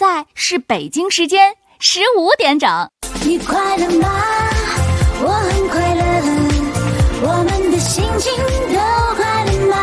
在是北京时间15点整。 你快乐吗？我很快乐，我们的心情都快乐吗？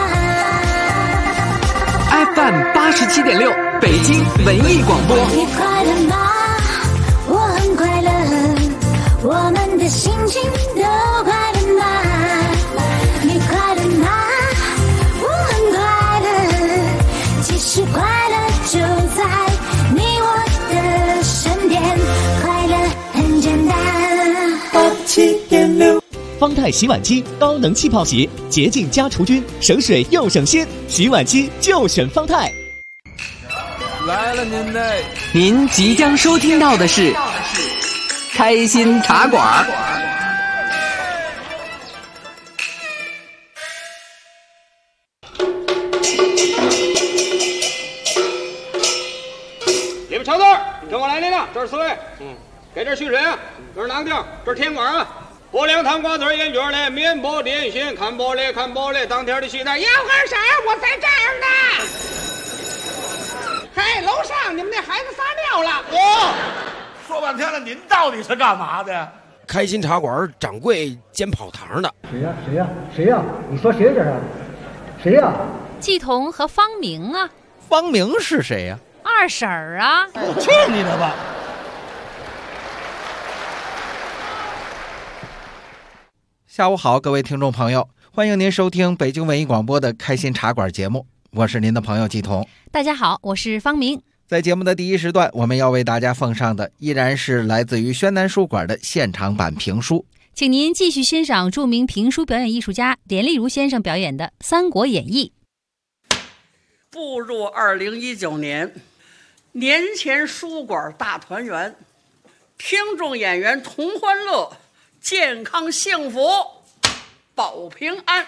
FM 87.6北京文艺广播。 你快乐吗？我很快乐，我们的心情都快乐吗？你快乐吗？我很快乐，其实快乐就在你我的身边，快乐很简单。 87.6方太洗碗机高能气泡洗，洁净加除菌，省水又省心，洗碗机就选方太。 来了您嘞！ 您即将收听到的是开心茶馆。 你们瞧字，跟我来您了，这是4位。给这续水啊，这是哪个地儿？这是天馆啊。拨凉汤瓜子烟卷嘞，面包点心，看玻璃看玻璃，当天的戏台要干啥？我在这儿呢。嘿，楼上你们那孩子撒尿了。 说半天了，您到底是干嘛的？ 开心茶馆掌柜兼跑堂的。 谁呀？你说谁这是？谁呀？ 季彤和方明啊。 方明是谁呀？ 二婶儿啊。 去你的吧！ 下午好，各位听众朋友，欢迎您收听北京文艺广播的开心茶馆节目，我是您的朋友季彤。 大家好，我是方明。 在节目的第一时段，我们要为大家奉上的依然是来自于宣南书馆的现场版评书， 请您继续欣赏著名评书表演艺术家连丽如先生表演的《三国演义》。 步入2019年，年前书馆大团圆，听众演员同欢乐，健康幸福保平安。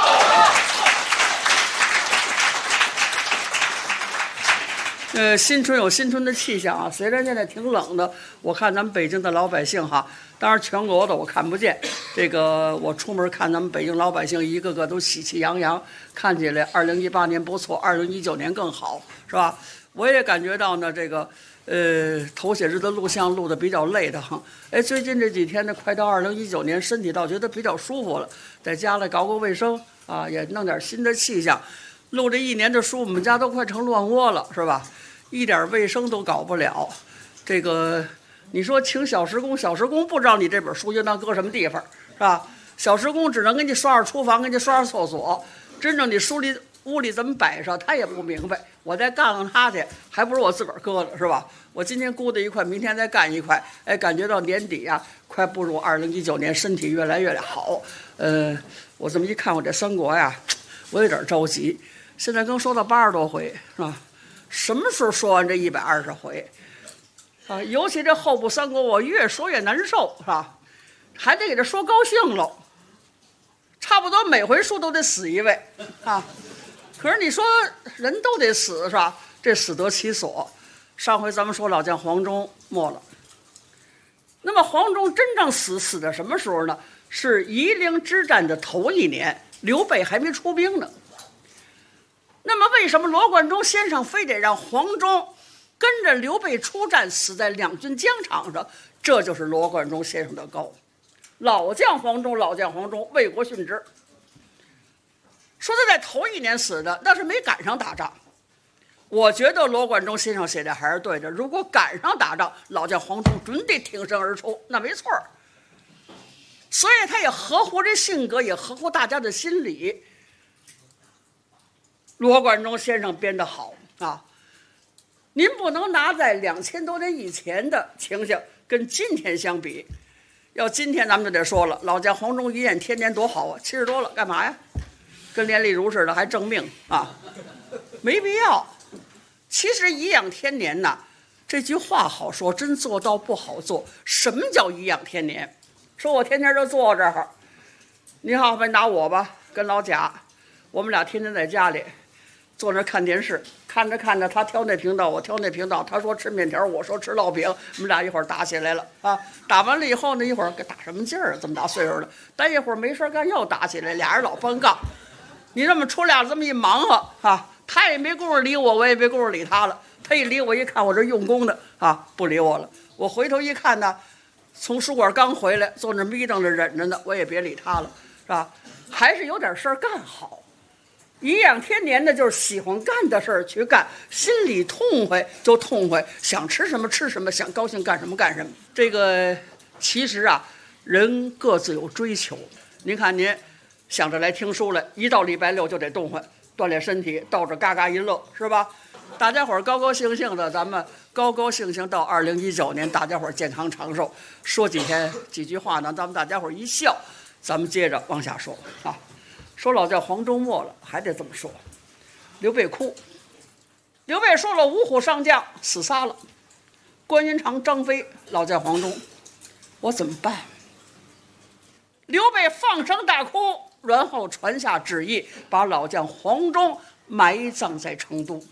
新春有新春的气象啊，虽然现在挺冷的，我看咱们北京的老百姓哈，当然全国的我看不见，这个我出门看咱们北京老百姓一个个都喜气洋洋，看起来2018年不错，2019年更好，是吧？我也感觉到呢，这个头些日子录像录的比较累的哈，最近这几天呢，快到2019年，身体倒觉得比较舒服了，在家里搞个卫生啊，也弄点新的气象。录这1年的书，我们家都快成乱窝了，是吧？一点卫生都搞不了。这个你说请小时工，小时工不知道你这本书应当搁什么地方，是吧？小时工只能给你刷刷厨房，给你刷刷厕所，真正你屋里怎么摆上，他也不明白。我再干干他去，还不如我自个儿搁了，是吧？我今天估的一块，明天再干一块，感觉到年底啊，快步入2019年，身体越来越好。我这么一看，我这三国呀，我有点着急。现在刚说到80多回，是吧？什么时候说完这120回啊？尤其这后部三国，我越说越难受，是吧？还得给他说高兴喽，差不多每回书都得死一位啊。可是你说人都得死，是吧？这死得其所。上回咱们说老将黄忠没了，那么黄忠真正死的什么时候呢？是夷陵之战的头1年，刘备还没出兵呢。那么为什么罗贯中先生非得让黄忠跟着刘备出战，死在两军疆场上？这就是罗贯中先生的高。老将黄忠为国殉职。说他在头1年死的，那是没赶上打仗。我觉得罗贯中先生写的还是对的，如果赶上打仗，老将黄忠准得挺身而出，那没错。所以他也合乎这性格，也合乎大家的心理。罗贯中先生编得好啊！您不能拿在2000多年以前的情形跟今天相比。要今天咱们就得说了，老将黄忠一念天年多好啊，70多了干嘛呀？跟连丽如似的还正命啊，没必要。其实颐养天年呐，这句话好说，真做到不好做。什么叫颐养天年？说我天天就坐这儿，你好比拿我吧，跟老贾，我们俩天天在家里坐那看电视，看着看着，他挑那频道，我挑那频道，他说吃面条，我说吃烙饼，我们俩一会儿打起来了啊！打完了以后呢，一会儿打什么劲儿啊？这么大岁数了，待一会儿没事干又打起来，俩人老翻杠。你这么出俩这么一忙活啊，他也没工夫理我，我也没工夫理他了。 他一理我一看，我这用功的啊，不理我了。我回头一看呢，从书馆刚回来，坐那眯瞪着忍着呢，我也别理他了，是吧？还是有点事儿干好。颐养天年的就是喜欢干的事儿去干，心里痛快就痛快，想吃什么吃什么，想高兴干什么干什么。这个其实啊，人各自有追求。您看您想着来听书来，一到礼拜六就得动换，锻炼身体，到这嘎嘎一乐，是吧？大家伙儿高高兴兴的，咱们高高兴兴到2019年，大家伙儿健康长寿。说几句话呢，咱们大家伙儿一笑，咱们接着往下说啊。说老叫黄州没了，还得这么说。刘备哭，刘备说了，五虎上将死仨了，关云长、张飞老在黄中，我怎么办？刘备放声大哭，然后传下旨意，把老将黄忠埋葬在成都。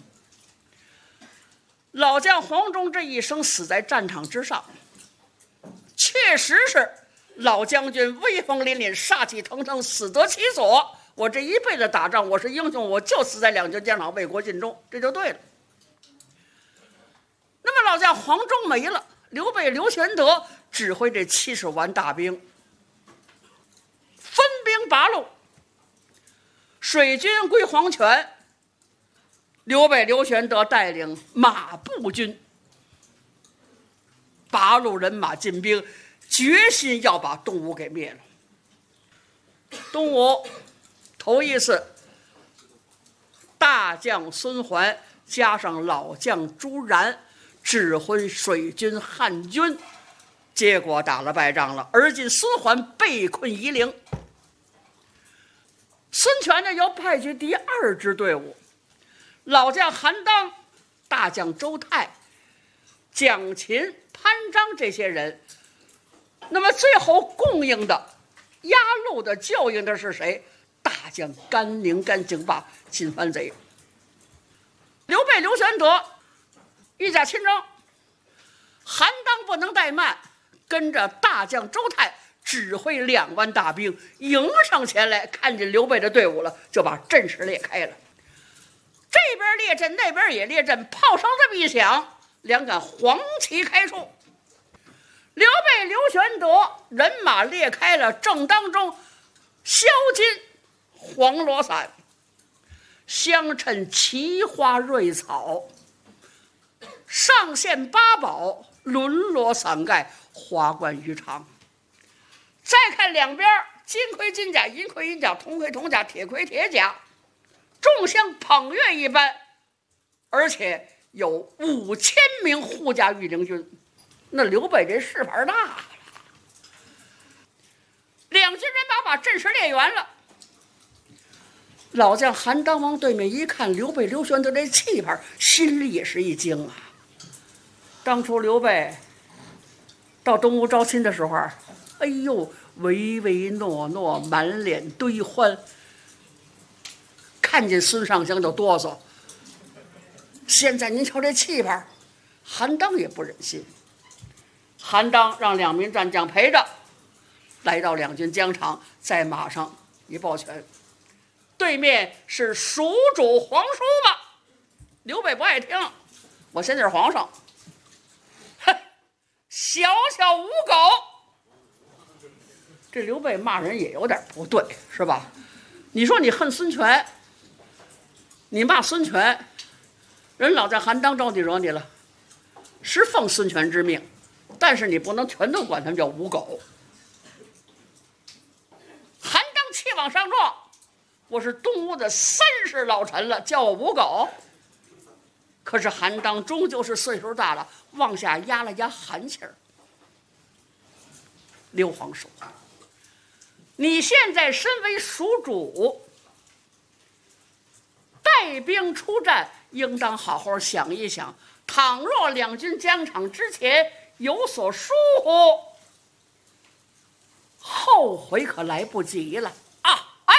老将黄忠这一生死在战场之上，确实是老将军威风凛凛，杀气腾腾，死得其所。我这一辈子打仗，我是英雄，我就死在两军疆场，为国尽忠，这就对了。那么老将黄忠没了，刘备、刘玄德指挥这70万大兵，分兵八路，水军归黄权，刘备、刘玄德带领马步军8路人马进兵，决心要把东吴给灭了。东吴头一次，大将孙桓加上老将朱然指挥水军汉军，结果打了败仗了。而今孙桓被困夷陵，孙权呢要派去第2支队伍，老将韩当、大将周泰、蒋勤、潘璋这些人，那么最后供应的、压路的、教应的是谁？大将甘宁、甘兴霸、金番贼。刘备、刘玄德御驾亲征，韩当不能怠慢，跟着大将周泰指挥2万大兵迎上前来，看见刘备的队伍了，就把阵势裂开了。这边列阵，那边也列阵，炮声这么一响，两杆黄旗开出。刘备、刘玄德人马裂开了，正当中削金黄罗伞，相衬奇花瑞草，上献八宝，沦落伞盖，华冠鱼肠。再看两边，金盔金甲，银盔银甲，铜盔铜甲，铁盔铁甲，众像捧月一般，而且有5000名护驾御林军。那刘备这势盘大了，两军人马把阵势列圆了。老将韩当往对面一看，刘备、刘玄德这气派，心里也是一惊啊。当初刘备到东吴招亲的时候，哎呦，唯唯诺诺，满脸堆欢，看见孙尚香就哆嗦。现在您瞧这气派，韩当也不忍心。韩当让2名战将陪着，来到两军疆场，在马上一抱拳。对面是蜀主皇叔吧？刘备不爱听，我现在是皇上。哼，小小无狗。这刘备骂人也有点不对，是吧？你说你恨孙权，你骂孙权，人老在韩当招你惹你了，是奉孙权之命，但是你不能全都管他们叫无狗。韩当气往上撞，我是东吴的3世老臣了，叫我无狗。可是韩当终究是岁数大了，往下压了压寒气儿。刘皇叔，你现在身为蜀主，带兵出战，应当好好想一想，倘若两军疆场之前有所疏忽，后悔可来不及了啊！哎，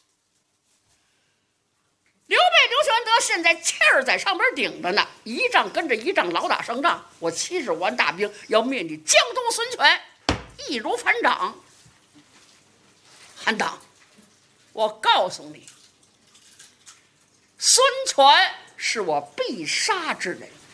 刘备、刘玄德现在气儿在上边顶着呢，一仗跟着一仗，老打胜仗。我70万大兵要灭你江东孙权，易如反掌。韩当，我告诉你，孙权是我必杀之人。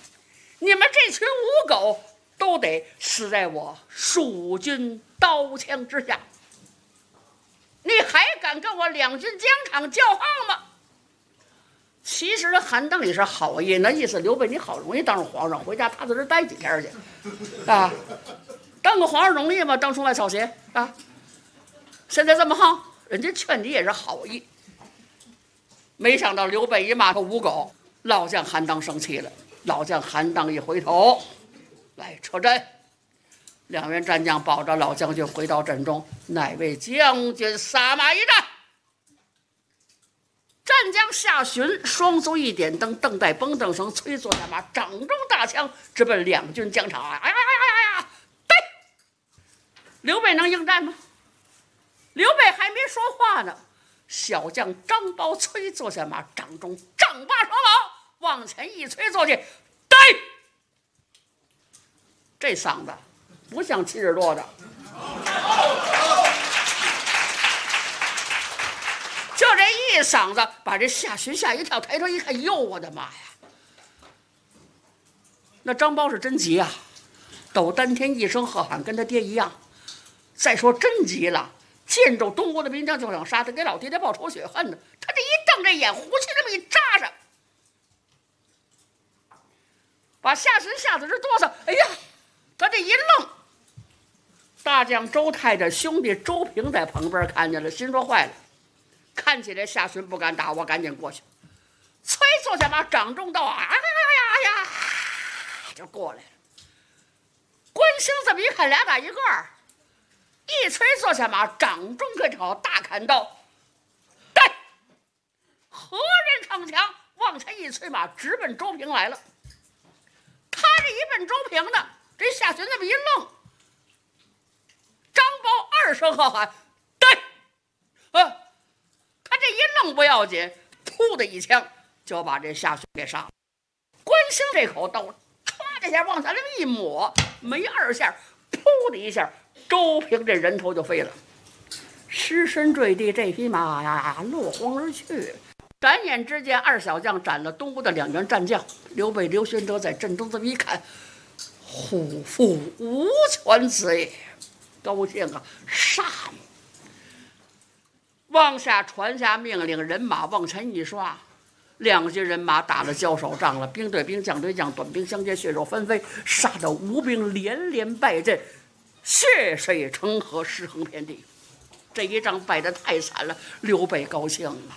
你们这群污狗都得死在我蜀军刀枪之下。你还敢跟我两军疆场叫号吗？其实韩当也是好意，那意思刘备你好容易当上皇上，回家踏踏实实待几天去啊，当个皇上容易吗？当出来草鞋啊！现在这么横，人家劝你也是好意。没想到刘备一骂他污狗，老将韩当生气了。老将韩当一回头，来撤阵。两员战将保着老将军回到阵中，哪位将军撒马一战？战将夏询双足一点灯，邓带绷灯绳，催坐下马，掌中大枪直奔两军疆场。哎呀呀呀呀！对，刘备能应战吗？刘备还没说话呢，小将张苞催坐下马，掌中丈八蛇矛往前一催坐去，对，这嗓子不像七十多的。就这一嗓子，把这夏询吓一跳，抬头一看，哟，我的妈呀！那张苞是真急啊，抖丹天一声喝喊，跟他爹一样。再说真急了，见着东吴的兵将就想杀他，给老爹爹报仇雪恨呢。他这一瞪这眼，胡气这么一扎上，把夏询吓得直哆嗦。哎呀，他这一愣，大将周泰的兄弟周平在旁边看见了，心说坏了。看起来夏询不敢打我，赶紧过去，催坐下马，掌中刀，哎呀呀呀，就过来了。关兴这么一看，俩打一个儿，一催坐下马，掌中可朝大砍刀，对，何人逞强？往前一催马，直奔周平来了。他这一奔周平呢，这夏询这么一愣，张苞二声喝喊，对，他这一愣不要紧，噗的一枪就把这夏询给杀了。关兴这口刀歘的下往下一抹，没二下，噗的一下，周平这人头就飞了，尸身坠地，这匹马呀落荒而去。转眼之间，二小将斩了东吴的两员战将。刘备、刘玄德在阵中这么一看，虎父无犬子也，高兴啊，杀！往下传下命令，人马往前一刷，两军人马打了交手仗了，兵对兵，将对将，短兵相接，血肉纷飞，杀得吴兵连连败阵，血水成河，尸横遍地。这一仗败得太惨了，刘备高兴了。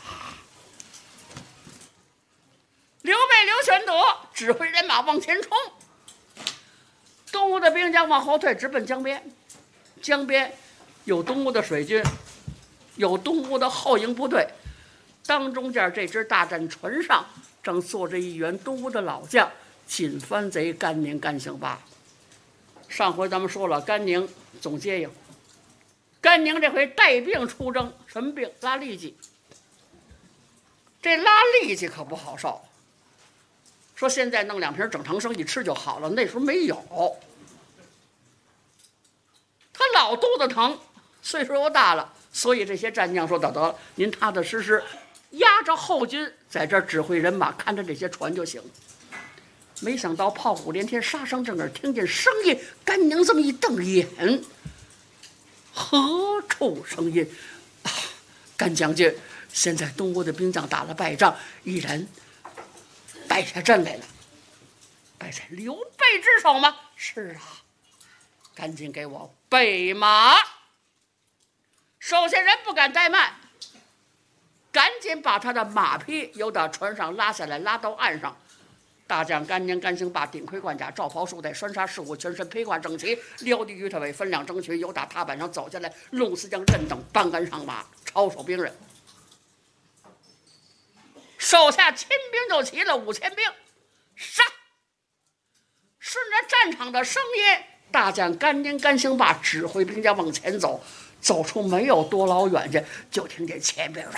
刘备、刘玄德指挥人马往前冲，东吴的兵将往后退，直奔江边。江边有东吴的水军，有东吴的后营部队，当中间这只大战船上正坐着一员东吴的老将，锦帆贼甘宁、甘兴霸。上回咱们说了，甘宁总接应，甘宁这回带病出征，什么病？拉痢疾。这拉痢疾可不好受，说现在弄2瓶整肠生一吃就好了，那时候没有。他老肚子疼，岁数又大了，所以这些战将说得了，您踏踏实实压着后军在这儿指挥人马，看着这些船就行。没想到炮鼓连天，杀声震耳，听见声音，甘宁这么一瞪眼，何处声音啊？甘将军，现在东吴的兵将打了败仗，已然败下阵来了。败在刘备之手吗？是啊，赶紧给我备马。手下人不敢怠慢，赶紧把他的马匹由到船上拉下来，拉到岸上。大将甘宁、甘兴霸顶盔贯甲，罩袍束带，拴纱饰物，全身披挂整齐，撩地鱼头尾，分两争群，由打踏板上走下来，弄四将任等搬杆上马，抄手兵刃。手下亲兵就齐了5000兵，杀！顺着战场的声音，大将甘宁、甘兴霸指挥兵将往前走，走出没有多老远去，就听见前边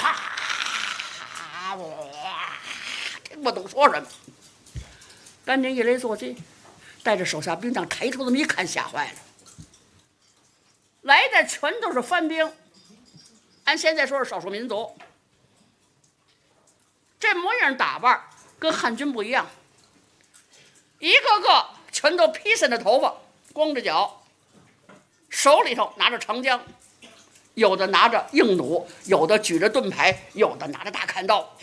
听不懂说什么。甘宁一雷坐骑，带着手下兵将抬头这么一看，吓坏了。来的全都是番兵，按现在说是少数民族。这模样打扮跟汉军不一样， 一个个全都披散着头发，光着脚，手里头拿着长枪，有的拿着硬弩，有的举着盾牌，有的拿着大砍刀，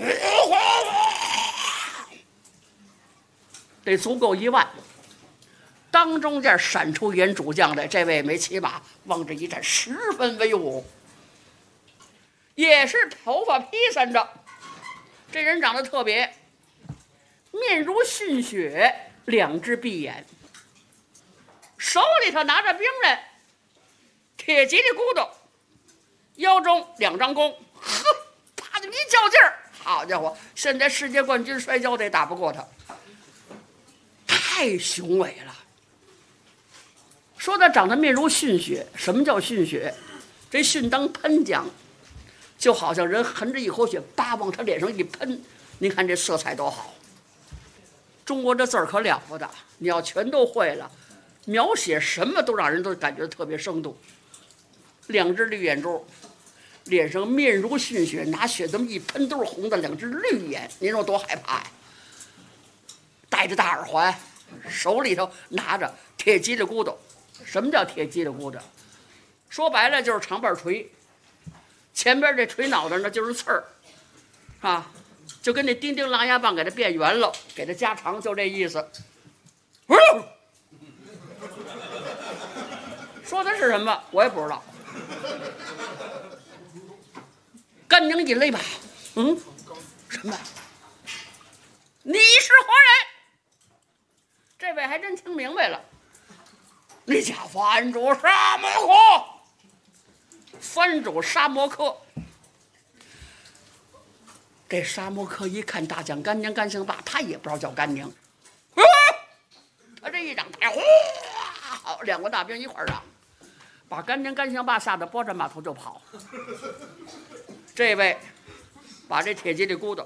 得足够1万。当中间闪出演主将来，这位没骑马，往这一站，十分威武，也是头发披散着。这人长得特别，面如逊血，2只闭眼，手里头拿着兵刃，铁脊的骨头，腰中2张弓，呵，啪的一较劲儿，好家伙，现在世界冠军摔跤得打不过他，太雄伟了。说他长得面如逊血，什么叫逊血？这逊当喷浆，就好像人含着一口血，叭往他脸上一喷，您看这色彩多好。中国这字儿可了不得，你要全都会了，描写什么都让人都感觉特别生动。2只绿眼珠，脸上面如逊血，拿血这么一喷都是红的，2只绿眼，您说多害怕呀！戴着大耳环，手里头拿着铁脊的骨头。什么叫铁脊的骨头？说白了就是长把锤，前边这锤脑袋呢就是刺儿，啊，就跟那钉钉狼牙棒给它变圆了，给它加长，就这意思。说的是什么我也不知道。甘宁一勒马，什么？你是何人？这位还真听明白了。你家藩主沙摩克，藩主沙摩克。这沙摩克一看大将甘宁甘兴霸，他也不知道叫甘宁，他这一掌抬，好，2个大兵一块儿让，把甘宁甘兴霸吓得拨着马头就跑。这位把这铁脊的骨头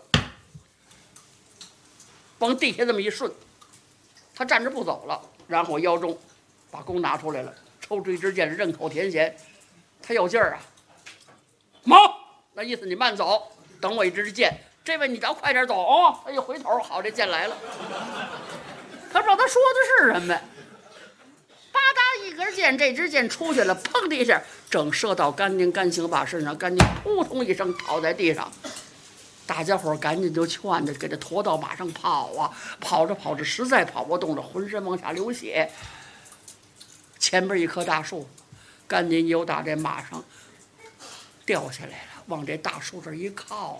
往地下这么一顺，他站着不走了，然后腰中把弓拿出来了，抽出一支箭，刃口填弦，他有劲儿啊！慢，那意思你慢走，等我一支箭。这位你只要快点走哦。他一回头，好，这箭来了。他不知道他说的是什么，吧嗒一根箭，这支箭出去了，砰的一下，正射到甘宁甘兴霸身上，甘宁扑通一声倒在地上。大家伙赶紧就劝着，给他驮到马上跑啊！跑着跑着，实在跑不动了，浑身往下流血。前边一棵大树，甘宁由打这马上掉下来了，往这大树这一靠。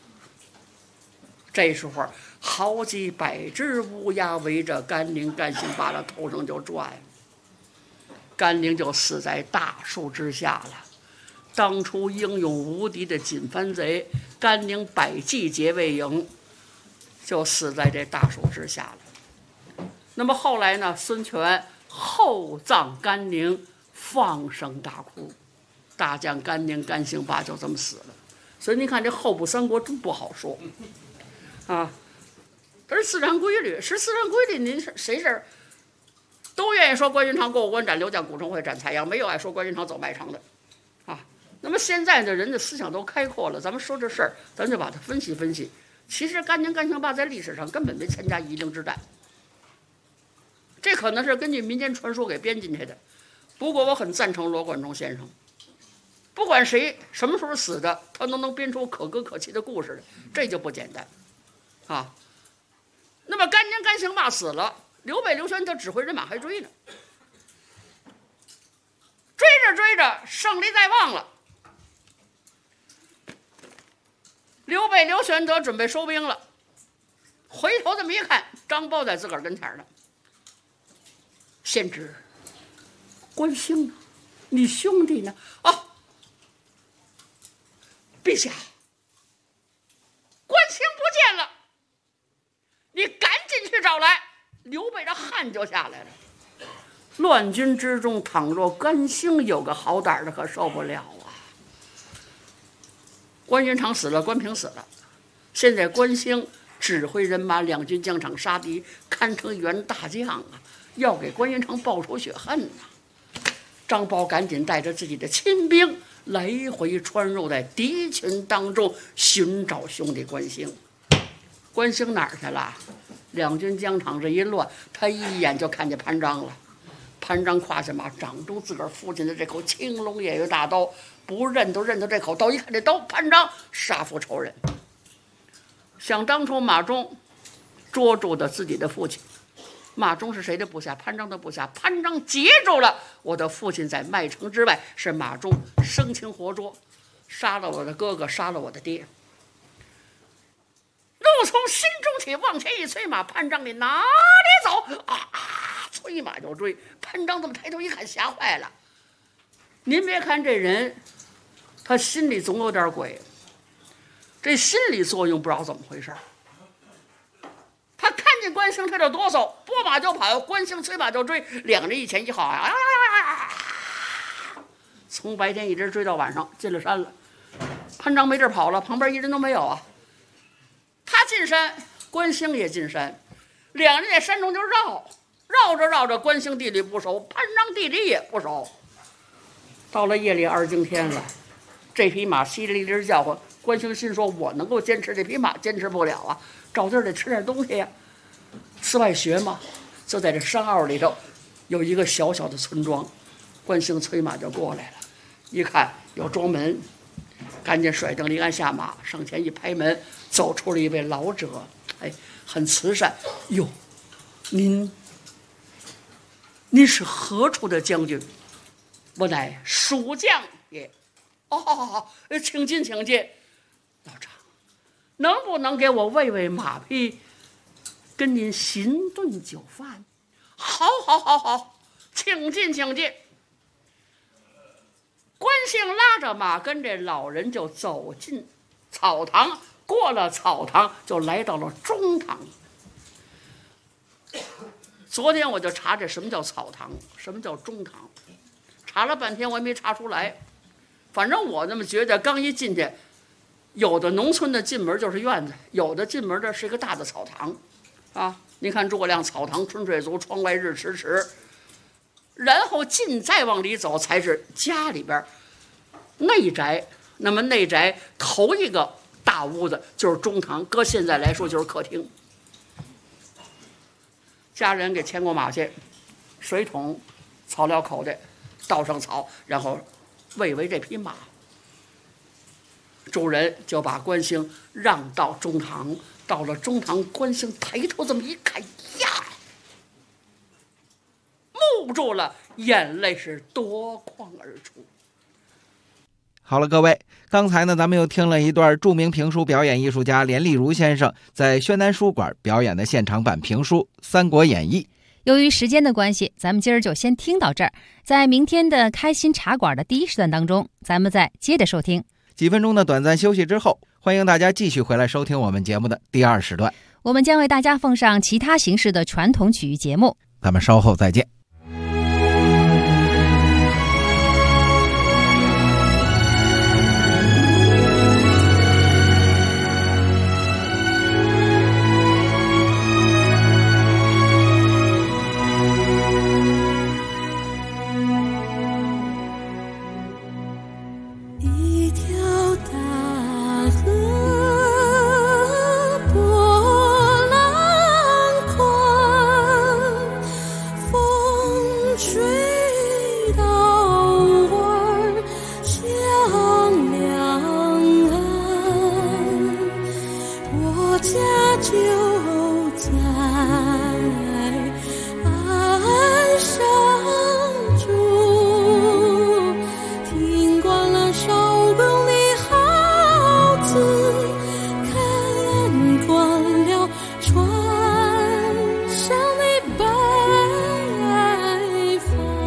这时候好几百只乌鸦围着甘宁甘兴霸的头上就转，甘宁就死在大树之下了。当初英勇无敌的锦帆贼甘宁百骑结为营，就死在这大树之下了。那么后来呢，孙权厚葬甘宁，放声大哭，大将甘宁甘兴霸就这么死了。所以您看这后部三国真不好说啊，这是自然规律，是自然规律。您谁是都愿意说关云长过五关斩六将，古城会斩蔡阳，没有爱说关云长走麦城的啊。那么现在的人的思想都开阔了，咱们说这事儿，咱就把它分析分析。其实甘宁甘兴霸在历史上根本没参加夷陵之战，这可能是根据民间传说给编进去的。不过我很赞成罗贯中先生，不管谁什么时候死的，他都能编出可歌可泣的故事来，这就不简单啊。那么甘宁甘兴霸死了，刘备刘玄德指挥人马还追呢，追着追着胜利在望了，刘备刘玄德准备收兵了，回头这么一看，张苞在自个儿跟前呢。先知，关兴呢？你兄弟呢？啊，陛下，关兴不见了，你赶紧去找来。刘备这汗就下来了。乱军之中，倘若甘兴有个好胆的，可受不了啊。关云长死了，关平死了，现在关兴指挥人马两军疆场杀敌，堪称员大将啊，要给关云长报仇雪恨呐。张苞赶紧带着自己的亲兵来回穿入在敌群当中，寻找兄弟关兴。关兴哪儿去了？ 两军疆场这一乱，他一眼就看见潘璋了。潘璋跨下马，掌中自个儿父亲的这口青龙偃月大刀，不认都认得这口刀，一看这刀，潘璋杀父仇人。想当初马忠捉住的自己的父亲，马忠是谁的部下？潘璋的部下。潘璋截住了我的父亲在麦城之外，是马忠生擒活捉，杀了我的哥哥，杀了我的爹。怒从心中起，往前一催马，潘璋你哪里走啊？催马就追。潘璋这么抬头一看，吓坏了。您别看这人，他心里总有点鬼，这心理作用不知道怎么回事。他看见关兴他就哆嗦，拨马就跑，关兴催马就追，两人一前一后啊，从白天一直追到晚上，进了山了。潘璋没地儿跑了，旁边一人都没有啊。他进山，关兴也进山，两人在山中就绕着，关兴地理不熟，潘璋地理也不熟。到了夜里二更天了，这匹马淅沥沥叫唤，关兴心说：“我能够坚持这匹马，坚持不了啊，找地儿得吃点东西呀。”寺外学嘛，就在这山坳里头，有一个小小的村庄。关兴催马就过来了，一看有庄门，赶紧甩蹬离鞍下马，上前一拍门，走出了一位老者，哎，很慈善。哟，您是何处的将军？我乃蜀将也。哦，请进，请进。老张，能不能给我喂喂马匹，跟您行顿酒饭？好，请进，请进。关兴拉着马跟这老人就走进草堂，过了草堂就来到了中堂。昨天我就查这什么叫草堂，什么叫中堂，查了半天我也没查出来。反正我那么觉得，刚一进去，有的农村的进门就是院子，有的进门的是一个大的草堂啊。您看诸葛亮草堂春水足，窗外日迟迟，然后再往里走才是家里边内宅。那么内宅头一个大屋子就是中堂，搁现在来说就是客厅。家人给牵过马去，水桶、草料口袋，倒上草，然后喂喂这匹马。主人就把关兴让到中堂。到了中堂，关兴抬头这么一看呀，目住了，眼泪是夺眶而出。 好了，各位，刚才呢，咱们又听了一段著名评书表演艺术家连丽如先生在宣南书馆表演的现场版评书《三国演义》。 由于时间的关系，咱们今儿就先听到这儿。在明天的开心茶馆的第一时段当中，咱们再接着收听。 几分钟的短暂休息之后，欢迎大家继续回来收听我们节目的第二时段。 我们将为大家奉上其他形式的传统曲艺节目， 咱们稍后再见。 船上的白帆。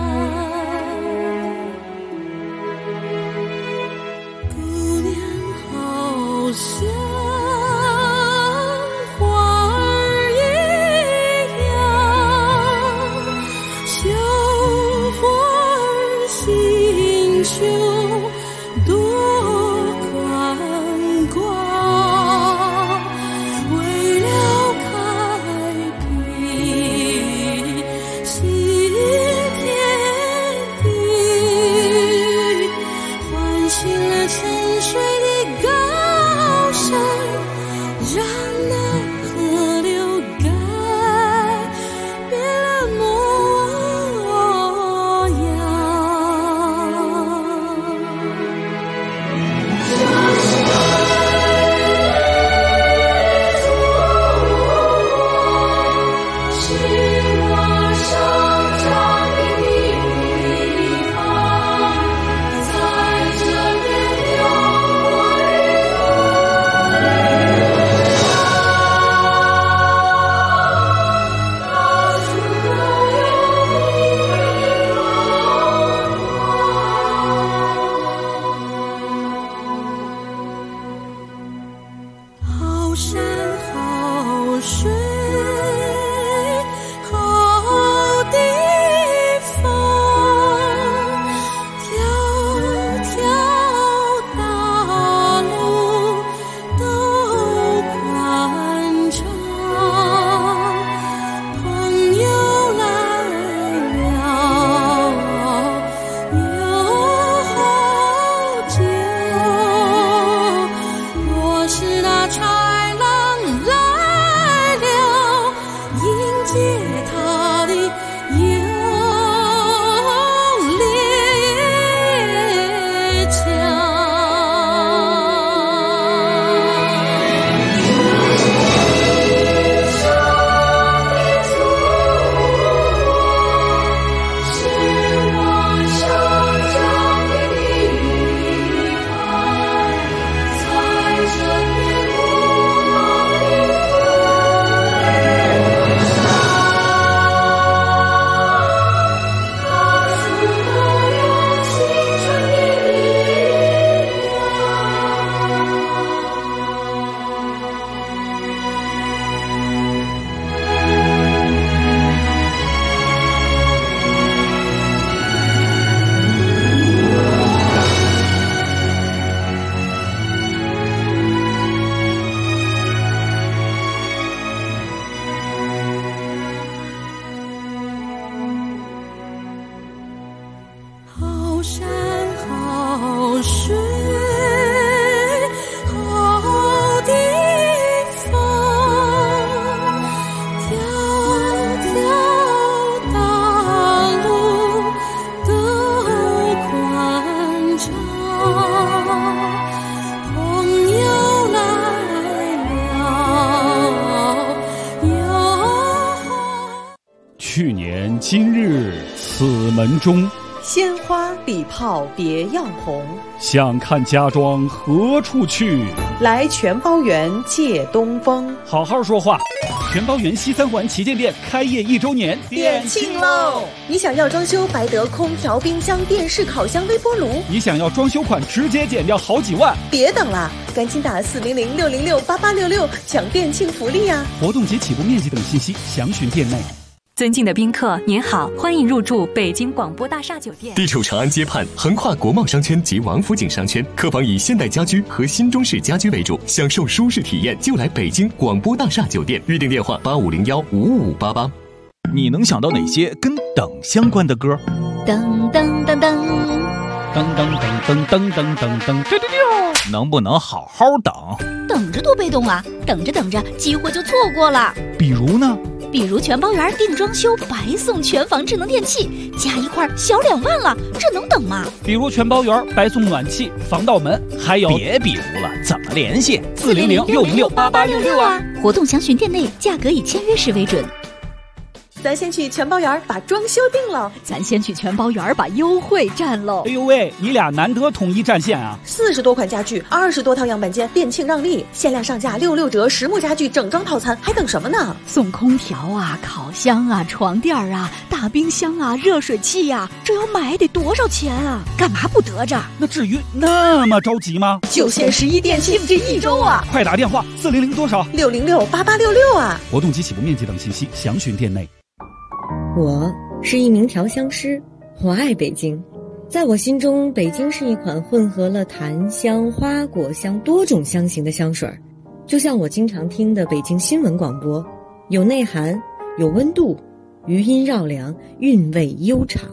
今日此门中， 鲜花礼炮别样红。 想看家庄何处去？ 来全包园借东风。 好好说话。全包园西三环旗舰店开业1周年， 店庆喽！你想要装修白得空调、冰箱、电视、烤箱、微波炉？ 你想要装修款直接减掉好几万？ 别等了，赶紧打400-606-8866抢店庆福利呀！ 活动及起步面积等信息详询店内。 尊敬的宾客，您好，欢迎入住北京广播大厦酒店。 地处长安街畔，横跨国贸商圈及王府井商圈，客房以现代家居和新中式家居为主，享受舒适体验就来北京广播大厦酒店。预订电话8501-55588。 你能想到哪些跟等相关的歌？ 噔噔噔噔噔噔噔噔噔噔噔噔，能不能好好等？ 等着多被动啊！等着等着，机会就错过了。 比如呢？ 比如全包园定装修白送全房智能电器，加一块小2万了，这能等吗？ 比如全包园白送暖气、防盗门，还有别比如了，怎么联系 ？400-606-8866啊！活动详询店内，价格以签约时为准。 咱先去全包园把装修定了， 咱先去全包园把优惠占喽。 哎呦喂，你俩难得统一战线啊 ！40多款家具，20多套样板间，店庆让利，限量上架66折，实木家具整装套餐，还等什么呢？ 送空调啊，烤箱啊，床垫啊，大冰箱啊，热水器啊，这要买得多少钱啊？干嘛不得着？ 那至于那么着急吗？ 就限11店庆这1周啊！ 快打电话400多少 ？606-8866啊！ 活动及起步面积等信息详询店内。 我是一名调香师，我爱北京。在我心中，北京是一款混合了檀香、花果香多种香型的香水，就像我经常听的北京新闻广播，有内涵，有温度，余音绕梁，韵味悠长。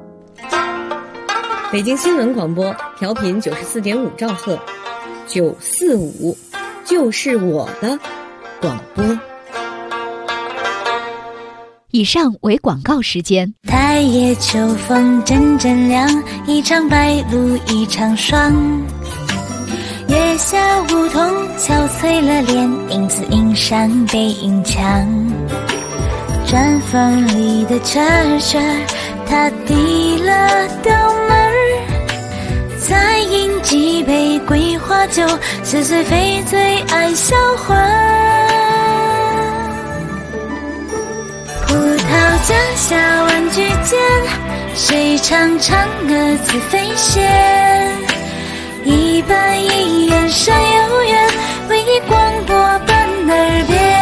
北京新闻广播调频94.5兆赫，945就是我的广播。 以上为广告时间。 太夜秋风阵阵凉，一场白露一场霜。月下梧桐憔悴了脸，影子映上背影墙。砖缝里的车儿，他递了刀门儿，再饮几杯桂花酒，似是非醉爱销魂。葡萄架下玩具间，谁唱唱歌子飞仙？一板一眼山有缘，为你广播伴耳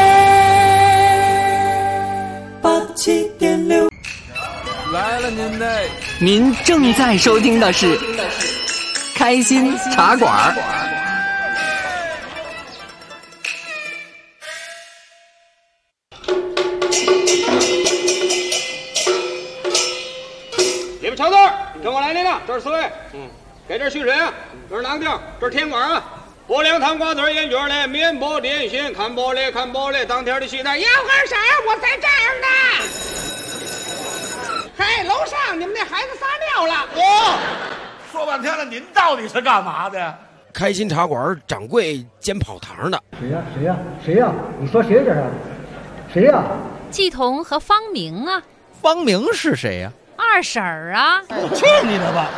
边。 87.6来了您正在收听的是开心茶馆。 你们瞧字，跟我来您了，这是4位，给这续水啊，这是囊丁，这是甜管啊，拨凉糖瓜子烟卷嘞，面包点心，看玻璃看玻璃，当天的西单，要干啥？我在这儿呢。嘿，楼上你们那孩子撒尿了。 说半天了，您到底是干嘛的？ 开心茶馆掌柜兼跑堂的。 谁呀？你说谁这是？谁呀？ 季彤和方明啊。 方明是谁呀？ 二婶儿啊。 去你的吧！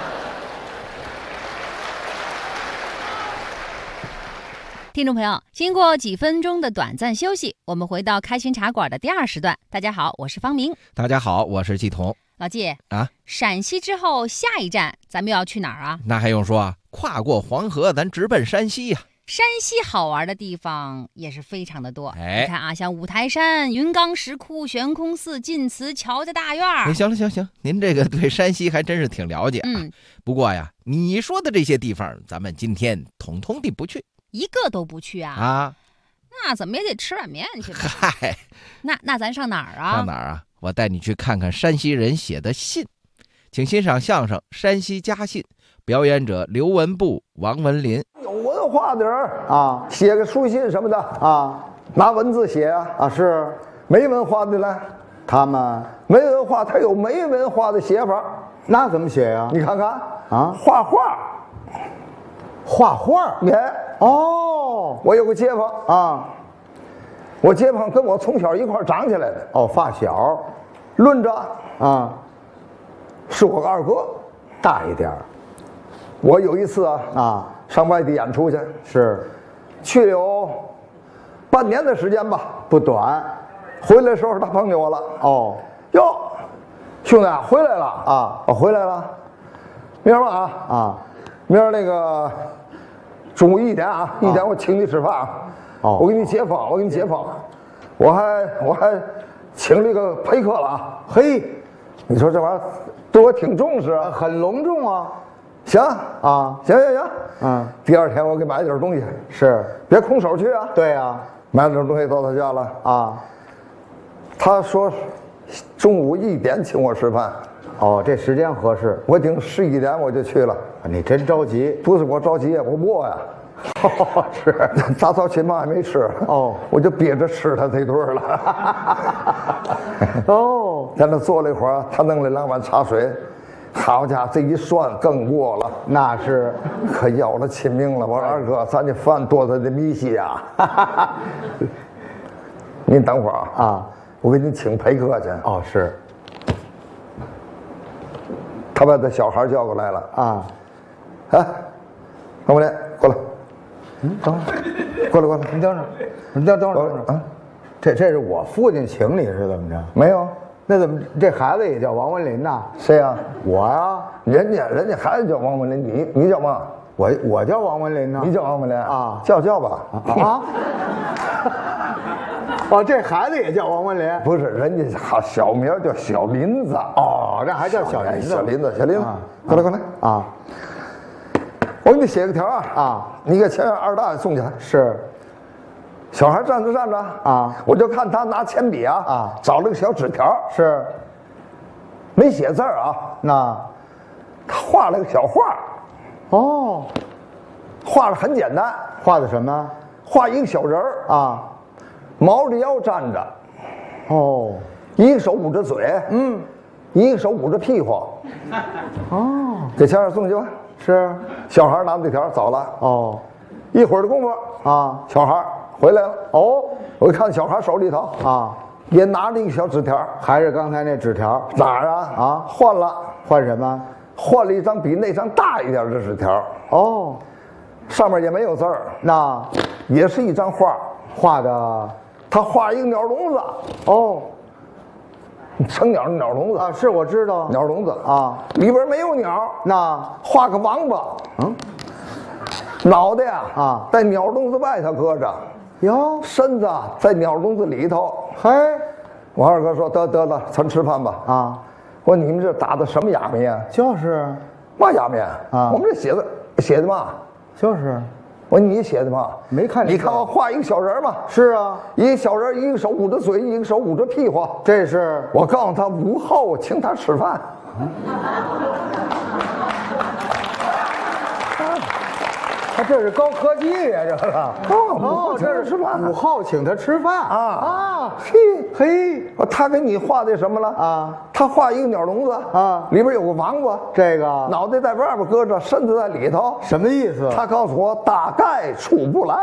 听众朋友，经过几分钟的短暂休息，我们回到开心茶馆的第2时段。大家好，我是方明。 大家好，我是季彤。 老季啊， 陕西之后下一站咱们要去哪儿啊？ 那还用说啊，跨过黄河，咱直奔山西呀。 山西好玩的地方也是非常的多， 你看啊，像五台山、云冈石窟、悬空寺、晋祠、乔家大院。 行了，您这个对山西还真是挺了解啊。不过呀，你说的这些地方，咱们今天统统的不去， 一个都不去啊？那怎么也得吃碗面去吧？ 嗨， 那咱上哪儿啊？ 上哪儿啊？我带你去看看山西人写的信，请欣赏相声《山西家信》，表演者刘文步、王文林。 有文化的人啊，写个书信什么的啊，拿文字写啊是没文化的呢，他们没文化，他有没文化的写法。那怎么写呀？你看看啊，画画，你看哦，我有个街坊啊。我街坊跟我从小一块长起来的发小，论着啊，是我个二哥，大一点儿。我有一次上外地演出去，去了有半年的时间吧，不短。回来的时候他碰见我了，哟，兄弟回来了啊！我回来了，明儿吧明儿那个中午1点1点我请你吃饭我给你解封，我还请了一个陪客了嘿，你说这玩意儿对我挺重视很隆重啊。行，第二天我给买点东西，别空手去啊。对呀，买点东西到他家了他说中午1点请我吃饭。这时间合适。我顶11点我就去了。你真着急？不是我着急，我饿呀。是，大早起嘛还没吃我就憋着吃他这顿了。在那坐了一会儿，他弄了2碗茶水。好家伙，这一算更过了，那是可要了亲命了。我说二哥，咱这饭多的得米稀呀。您等会儿我给您请陪客去。是。他把这小孩叫过来了王文林，过来。等会儿，过来，你等会儿，你等会儿这是我父亲请你是怎么着？没有。那怎么这孩子也叫王文林呐？谁呀？我呀。人家孩子叫王文林，你叫嘛？我叫王文林呢。你叫王文林叫吧这孩子也叫王文林？不是，人家小名叫小林子。这还叫小林子？小林子，过来我给你写个条你给前院二大爷送去。是。小孩站着我就看他拿铅笔找了个小纸条，没写字那他画了个小画画的很简单。画的什么？画一个小人猫着腰站着一个手捂着嘴一个手捂着屁股给前院送去吧。是。小孩拿着这条走了一会儿的功夫小孩回来了我一看小孩手里头也拿着一个小纸条，还是刚才那纸条。哪儿换了。换什么？换了一张比那张大一点的纸条上面也没有字儿，那也是一张画，画的他画一个鸟笼子成鸟的鸟笼子是我知道鸟笼子里边没有鸟，那画个王八脑袋在鸟笼子外头搁着哟，身子在鸟笼子里头。嘿，我二哥说得了，咱吃饭吧我说你们这打的什么哑谜呀？就是嘛哑谜我们这写的嘛就是我说你写的嘛？没看你看我画一个小人嘛？是一个小人，一个手捂着嘴，一个手捂着屁股。这是我告诉他午后我请他吃饭。这是高科技呀，这个这是午后请他吃饭嘿，他给你画的什么了他画一个鸟笼子里边有个王八，这个脑袋在外边搁着，身子在里头，什么意思？他告诉我大概出不来。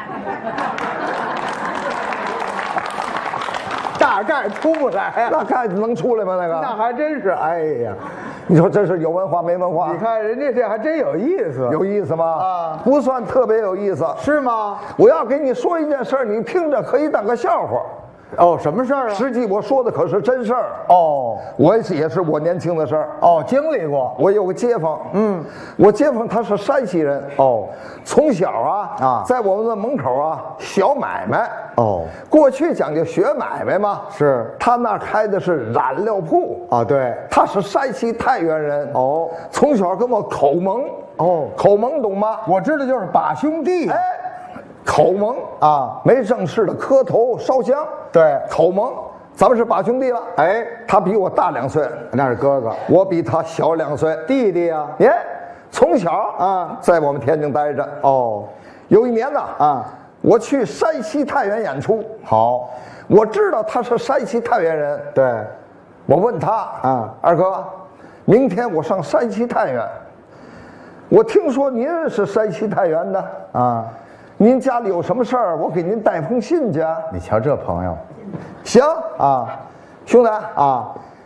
大概出不来那盖子能出来吗？那个那还真是，哎呀，你说这是有文化没文化？你看人家这还真有意思，有意思吗？不算特别有意思，是吗？我要给你说一件事儿，你听着可以当个笑话。什么事儿实际我说的可是真事儿我也是我年轻的事儿经历过。我有个街坊我街坊他是山西人从小在我们的门口小买卖过去讲究学买卖嘛，是他那开的是染料铺对，他是山西太原人从小跟我口蒙口蒙懂吗？我知道，就是把兄弟口蒙没正式的磕头烧香，对，口蒙，咱们是把兄弟了。他比我大2岁，那是哥哥，我比他小2岁，弟弟从小在我们天津待着有一年呢我去山西太原演出，好，我知道他是山西太原人，对，我问他二哥，明天我上山西太原，我听说您是山西太原的您家里有什么事儿，我给您带封信去。你瞧这朋友，行兄弟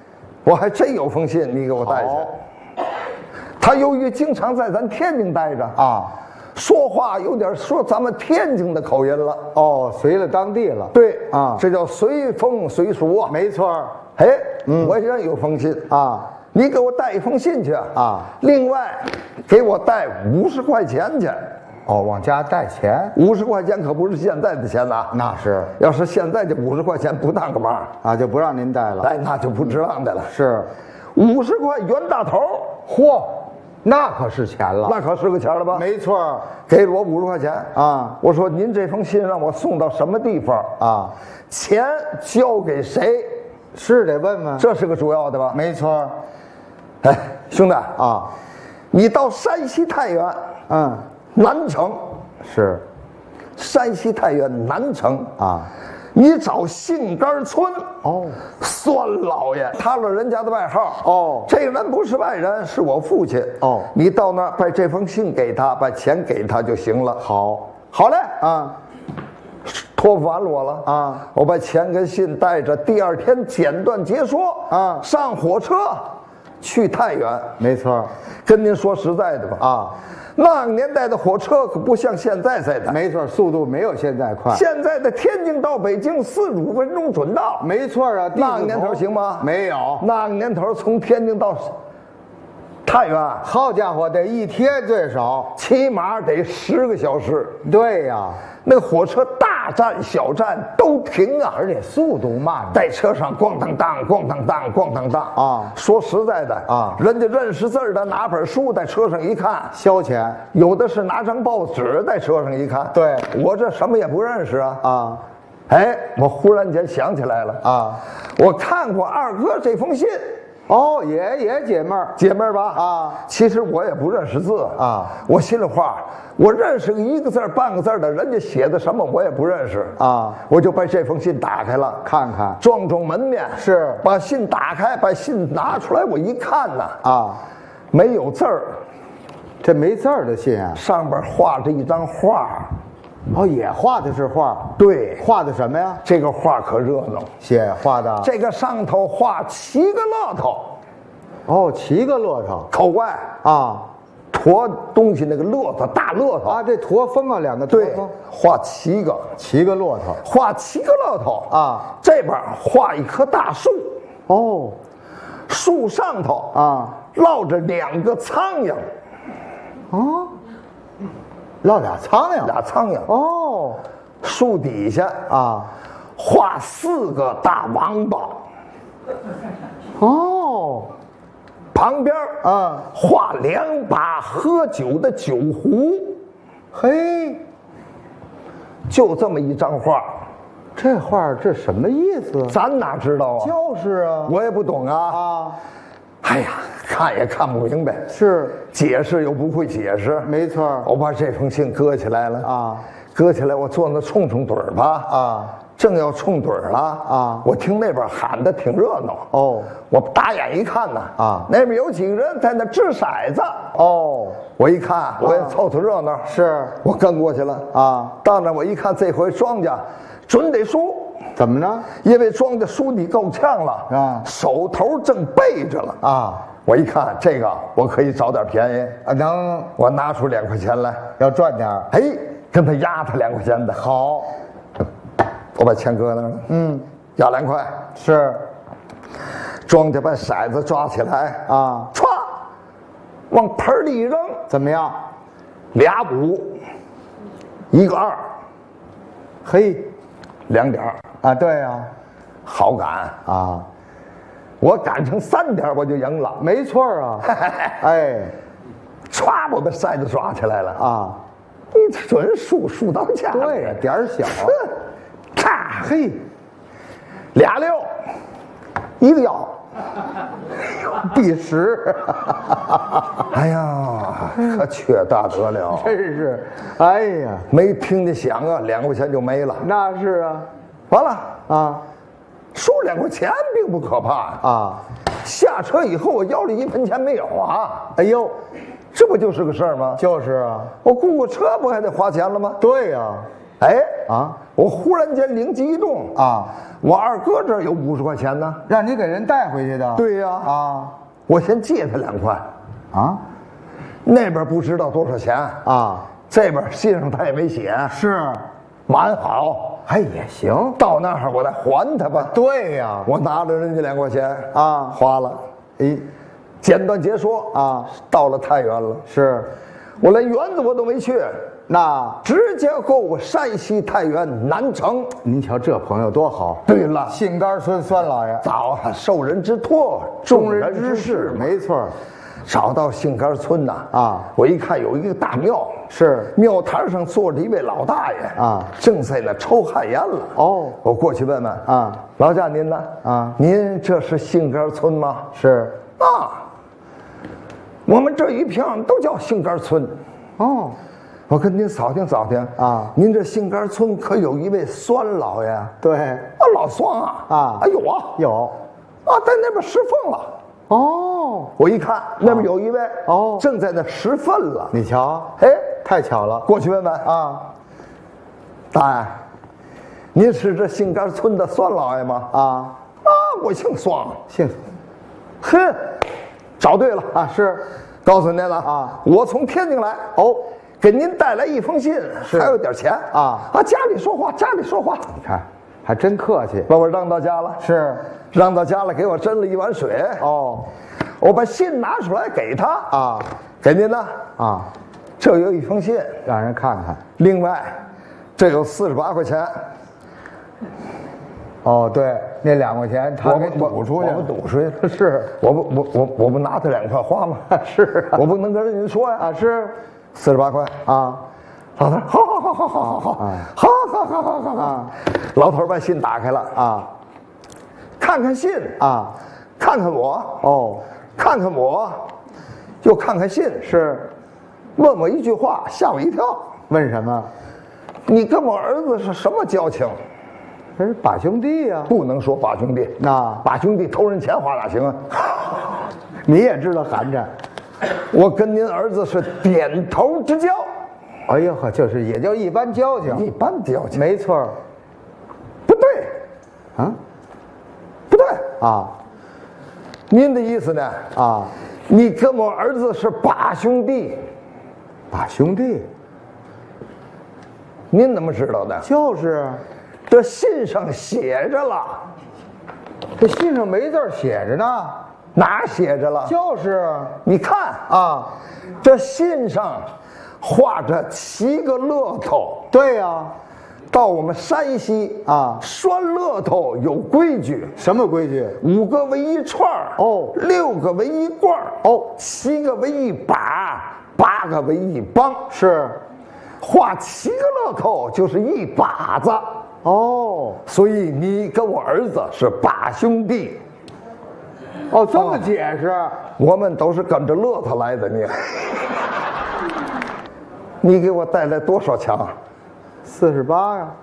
我还真有封信，你给我带去。他由于经常在咱天津待着啊，说话有点说咱们天津的口音了。 哦，随了当地了。 对啊， 这叫随风随俗啊。 没错。 哎，我这有封信啊，你给我带一封信去啊。另外，给我带50块钱去。 哦，往家带钱 ，50块钱可不是现在的钱呐。 那是， 要是现在这50块钱不当个忙啊，就不让您带了。 哎，那就不值当的了。 是 ，50块袁大头， 嚯，那可是钱了， 那可是个钱了吧？ 没错， 给了我50块钱啊。 我说您这封信让我送到什么地方啊？钱交给谁？ 是得问问， 这是个主要的吧？ 没错。 哎，兄弟啊， 你到山西太原，南城是， 山西太原南城啊， 你找杏干村哦， 孙老爷，他了人家的外号哦， 这个人不是外人，是我父亲哦， 你到那儿把这封信给他，把钱给他就行了。好嘞啊， 托付完了我了啊， 我把钱跟信带着，第二天简短截说啊， 上火车去太原。 没错， 跟您说实在的吧啊。 那个年代的火车可不像现在似的， 没错，速度没有现在快。 现在的天津到北京45分钟准到， 没错啊。 那个年头行吗？ 没有， 那个年头从天津到太原， 好家伙，得1天最少， 起码得10个小时。 对呀， 那个火车大站小站都停啊， 而且速度慢， 在车上咣当当咣当当咣当当啊。 说实在的啊， 人家认识字儿的拿本书在车上一看， 消遣； 有的是拿张报纸在车上一看。 对， 我这什么也不认识啊啊！ 哎，我忽然间想起来了啊， 我看过二哥这封信。 哦，也解闷儿吧啊！ 其实我也不认识字啊， 我心里话，我认识一个字半个字的，人家写的什么我也不认识啊， 我就把这封信打开了， 看看， 装门面， 是把信打开，把信拿出来，我一看呐， 啊， 没有字儿， 这没字儿的信啊， 上边画着一张画。 哦，也画的是画， 对， 画的什么呀？ 这个画可热闹， 画的这个上头画7个骆驼， 哦，7个骆驼， 口外啊， 驮东西那个骆驼，大骆驼啊，这驼峰啊，2个驼峰， 画7个骆驼， 画7个骆驼啊， 这边画一棵大树， 哦， 树上头啊落着2个苍蝇， 啊。落俩苍蝇，哦， 树底下啊， 画4个大王八， 哦， 旁边啊画2把喝酒的酒壶， 嘿， 就这么一张画， 这画这什么意思？ 咱哪知道啊？ 就是啊， 我也不懂啊。哎呀，看也看不明白， 是解释又不会解释， 没错。 我把这封信搁起来了啊， 搁起来，我坐那冲盹儿吧啊， 正要冲盹儿了啊， 我听那边喊的挺热闹哦， 我打眼一看呢啊， 那边有几个人在那掷骰子哦， 我一看我也凑凑热闹， 是我跟过去了啊， 到那我一看这回庄稼准得输。 怎么呢？ 因为庄稼输你够呛了啊， 手头正背着了啊！ 我一看这个，我可以找点便宜啊，能， 我拿出2块钱来， 要赚点。 哎，跟他压他2块钱的。 好， 我把钱搁那儿了。压2块是。 庄稼把骰子抓起来啊， 歘，往盆里一扔， 怎么样 ？2、5，1个2， 嘿。 2点啊，对呀， 好赶啊！ 我赶成3点我就赢了， 没错啊！哎， 歘，我把骰子抓起来了啊！ 你准输到家， 对呀，点儿小， 咔， 嘿 ，2、6，1个1， 第10， 哎呀，可缺大得了， 真是，哎呀， 没听见响啊，2块钱就没了。 那是啊， 完了啊， 输2块钱并不可怕啊。 下车以后我腰里1分钱没有啊！ 哎呦， 这不就是个事儿吗？ 就是啊， 我雇个车不还得花钱了吗？ 对呀， 哎， 啊，我忽然间灵机一动啊，我二哥这儿有50块钱呢， 让你给人带回去的。 对呀， 啊， 我先借他2块， 啊， 那边不知道多少钱啊， 这边信上他也没写， 是， 蛮好， 哎也行， 到那儿我再还他吧。 对呀， 我拿着人家2块钱啊， 花了，简短截说啊， 到了太原了， 是。 我连园子我都没去， 那直接够我山西太原南城。 您瞧这朋友多好。 对了， 杏干村孙老爷， 早受人之托，众人之事， 没错。 找到杏干村呐，啊，我一看有一个大庙， 是庙台上坐着一位老大爷啊，正在那抽旱烟了。哦，我过去问问啊，老家您呢？啊，您这是杏干村吗？ 是啊。我们这一片都叫杏干村， 哦， 我跟您扫听扫听啊，您这杏干村可有一位孙老爷？ 对， 啊，老孙啊，啊，有啊， 有， 啊，在那边石缝了。哦，我一看那边有一位，哦，正在那石粪了。 你瞧， 哎， 太巧了， 过去问问啊，大爷，您是这杏干村的孙老爷吗？啊，我姓孙， 姓， 哼。找对了啊！是， 告诉您了啊，我从天津来哦，给您带来一封信，还有点钱啊！家里说话，家里说话。 你看，还真客气， 把我让到家了。 是， 让到家了，给我斟了一碗水。哦，我把信拿出来给他啊，给您呢啊，这有一封信， 让人看看。 另外，这有48块钱。 哦，对，那2块钱他给赌出去， 我赌出去了。 是， 我不拿他2块花吗？ 是， 我不能跟人家说呀。 啊，是 ，48块啊。老头，好，啊！老头把信打开了啊，看看信啊，看看我哦，看看我，又看看信， 是， 问我一句话，吓我一跳。 问什么？ 你跟我儿子是什么交情？ 这是把兄弟呀， 不能说把兄弟， 那把兄弟偷人钱花哪行啊？ 你也知道寒碜， 我跟您儿子是点头之交。 哎呦呵，就是也叫一般交情， 一般交情， 没错。 不对，啊，不对啊， 您的意思呢？啊，你跟我儿子是把兄弟， 把兄弟， 您怎么知道的？ 就是。 这信上写着了， 这信上没字写着呢， 哪写着了？ 就是， 你看啊，这信上画着7个乐透。 对呀， 到我们山西啊，拴乐透有规矩。 什么规矩 ？5个为一串哦，6个为一罐哦，7个为一把，8个为一帮。 是， 画7个乐透就是一把子。哦，所以你跟我儿子是把兄弟。 哦，这么解释？ 我们都是跟着乐透来的，你给我带来多少枪 ？48呀。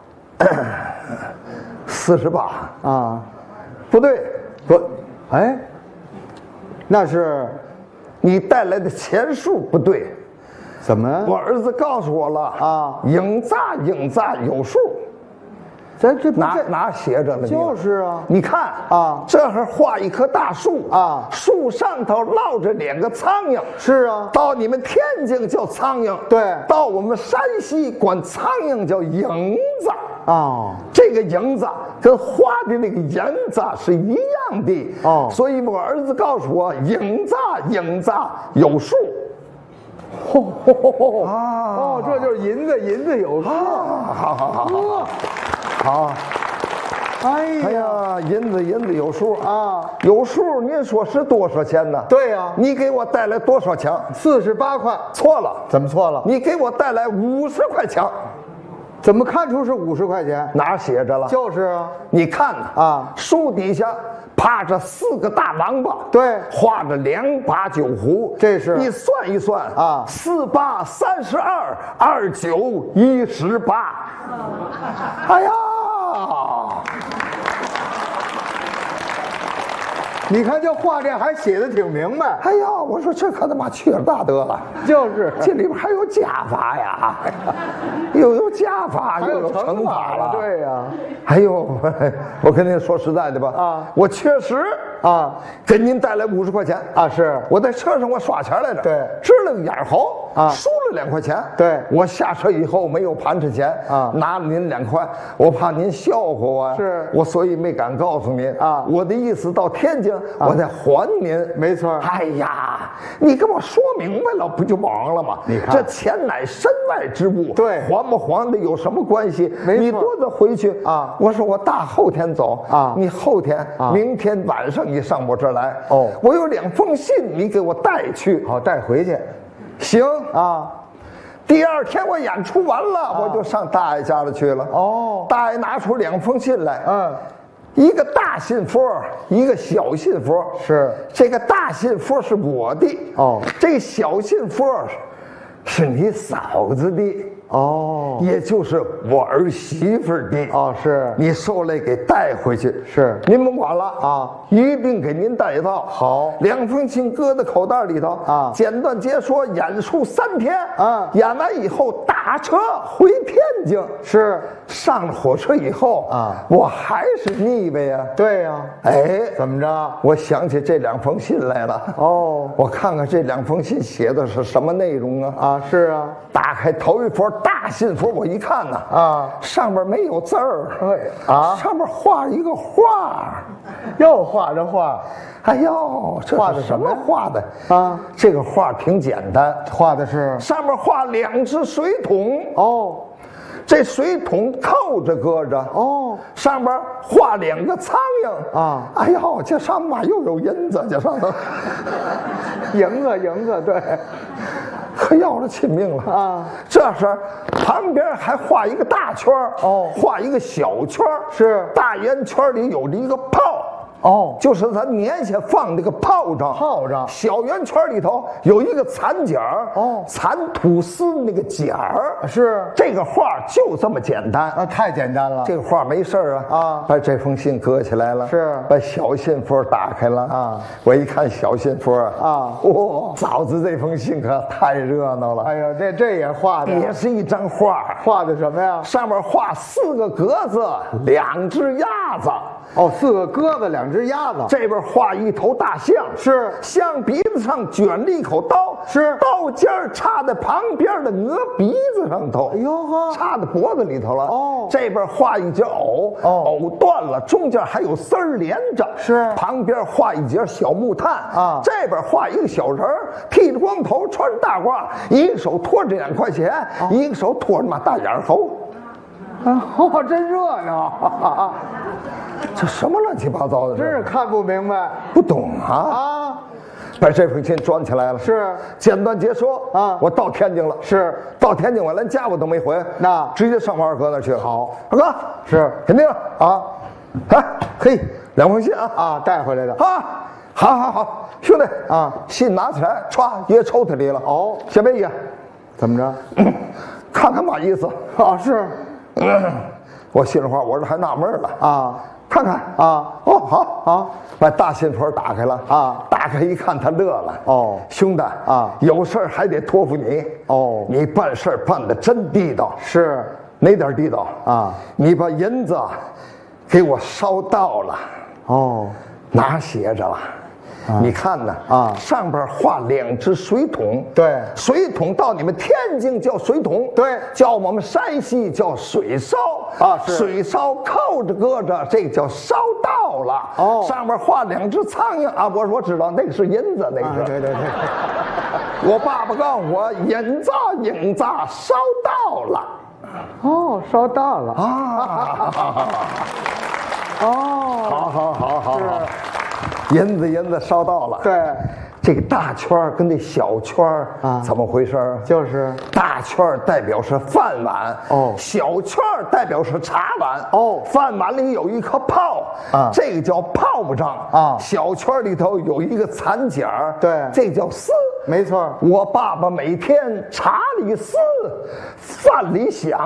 48 啊？ 不对， 不，哎，那是你带来的钱数不对。 怎么？ 我儿子告诉我了啊，影子有数。 这哪写着了？ 就是啊， 你看啊，这儿画一棵大树啊，树上头落着2个苍蝇。 是啊， 到你们天津叫苍蝇， 对， 到我们山西管苍蝇叫影子。 哦， 这个影子跟画的那个影子是一样的。哦，所以我儿子告诉我，影子有数。 哦，这就是银子有数。 好，哎呀，银子有数啊，有数。您说是多少钱呢？ 对呀， 你给我带来多少枪 ？48块。 错了， 怎么错了？ 你给我带来50块枪。 怎么看出是50块钱？ 哪写着了？ 就是啊， 你看啊，树底下趴着4个大王八， 对， 画着2把酒壶， 这是你算一算啊，48、32、29、18。哎呀， 你看这画这还写的挺明白。 哎呀，我说这可他妈去了大德了， 就是这里边还有加法呀，又有加法，又有乘法了。 对呀。 哎呦，我跟您说实在的吧，啊，我确实啊给您带来50块钱啊，是我在车上我刷钱来着， 对， 支了个眼猴啊，输了2块钱， 对， 我下车以后没有盘缠钱啊，拿了您2块，我怕您笑话我， 是我所以没敢告诉您啊。 我的意思到天津，我再还您， 没错。 哎呀，你跟我说明白了，不就完了吗？ 你看， 这钱乃身外之物， 对， 还不还的有什么关系？ 没错。 你多早回去啊？ 我说我大后天走啊，你后天、明天晚上你上我这儿来。哦，我有2封信，你给我带去。 好，带回去。 行啊。第2天我演出完了，我就上大爷家里去了。哦，大爷拿出2封信来。嗯。一个大信封，一个小信封。 是这个大信封是我的哦，这个小信封是你嫂子的哦，也就是我儿媳妇的哦。是你收来给带回去。 是您甭管了啊，一并给您带到。 好 ，2封信搁在口袋里头啊。简短截说，演出3天啊，演完以后打车回天津。 是上了火车以后啊，我还是腻歪呀。 对呀。 哎， 怎么着？ 我想起这2封信来了。哦，我看看这2封信写的是什么内容啊？ 啊，是啊。 打开头一封大信封，我一看呐，啊，上面没有字儿， 啊， 上面画一个画， 又画着画。 哎呦，这画的什么画的啊？ 这个画挺简单， 画的是上面画2只水桶。 哦。 这水桶扣着搁着哦，上边画2个苍蝇啊！哎呦，这上面又有银子，这上头银子，对， 可要了亲命了啊！这是旁边还画一个大圈哦，画一个小圈是大圆圈里有一个炮。哦，就是咱年下放那个炮仗，小圆圈里头有一个蚕茧哦，蚕吐丝那个茧儿是这个画就这么简单啊，太简单了。 这个画没事啊，把这封信搁起来了， 是把小信封打开了啊。我一看小信封啊，哇，嫂子这封信可太热闹了。 哎呦，这也画的， 也是一张画， 画的什么呀？ 上面画4个鸽子，2只鸭子。 哦，4个鸽子，2只鸭子。 这边画一头大象， 是象鼻子上卷了一口刀， 是刀尖插在旁边的鹅鼻子上头， 哎呦呵， 插在脖子里头了。哦，这边画一截藕，藕断了，中间还有丝儿连着， 是旁边画一截小木炭啊，这边画一个小人儿，剃着光头，穿着大褂，一个手托着2块钱，一个手托着嘛大眼猴。 哦，真热闹！ 这什么乱七八糟的？ 真是看不明白， 不懂啊！把这封信装起来了。 是， 简短截说啊，我到天津了。 是， 到天津我连家我都没回， 那直接上王二哥那去了。 好， 二哥是肯定啊。哎，嘿，2封信啊，带回来的啊。好，兄弟啊，信拿起来，歘，掖抽屉里了。哦，先别掖， 怎么着？ 看看嘛意思啊？是。 我心里话，我这还纳闷了啊，看看啊， 哦好啊，把大信封打开了啊，打开一看，他乐了。哦，兄弟啊，有事还得托付你哦，你办事办得真地道。 是， 哪点地道啊？你把银子给我烧到了。哦，哪写着了？你看呢啊，上边画2只水桶， 对， 水桶到你们天津叫水桶， 对， 叫我们山西叫水烧啊，是水烧扣着搁着，这个叫烧到了。哦，上面画2只苍蝇啊，我知道那个是银子，那个是， 对。 我爸爸告诉我，银子烧到了。 哦，烧到了啊！ 哦， 好。银子烧到了。 对， 这个大圈跟那小圈啊，怎么回事？ 就是大圈代表是饭碗哦，小圈代表是茶碗哦。饭碗里有一颗炮啊，这个叫炮仗啊。小圈里头有一个蚕茧儿， 对， 这叫丝。 没错， 我爸爸每天茶里丝，饭里响。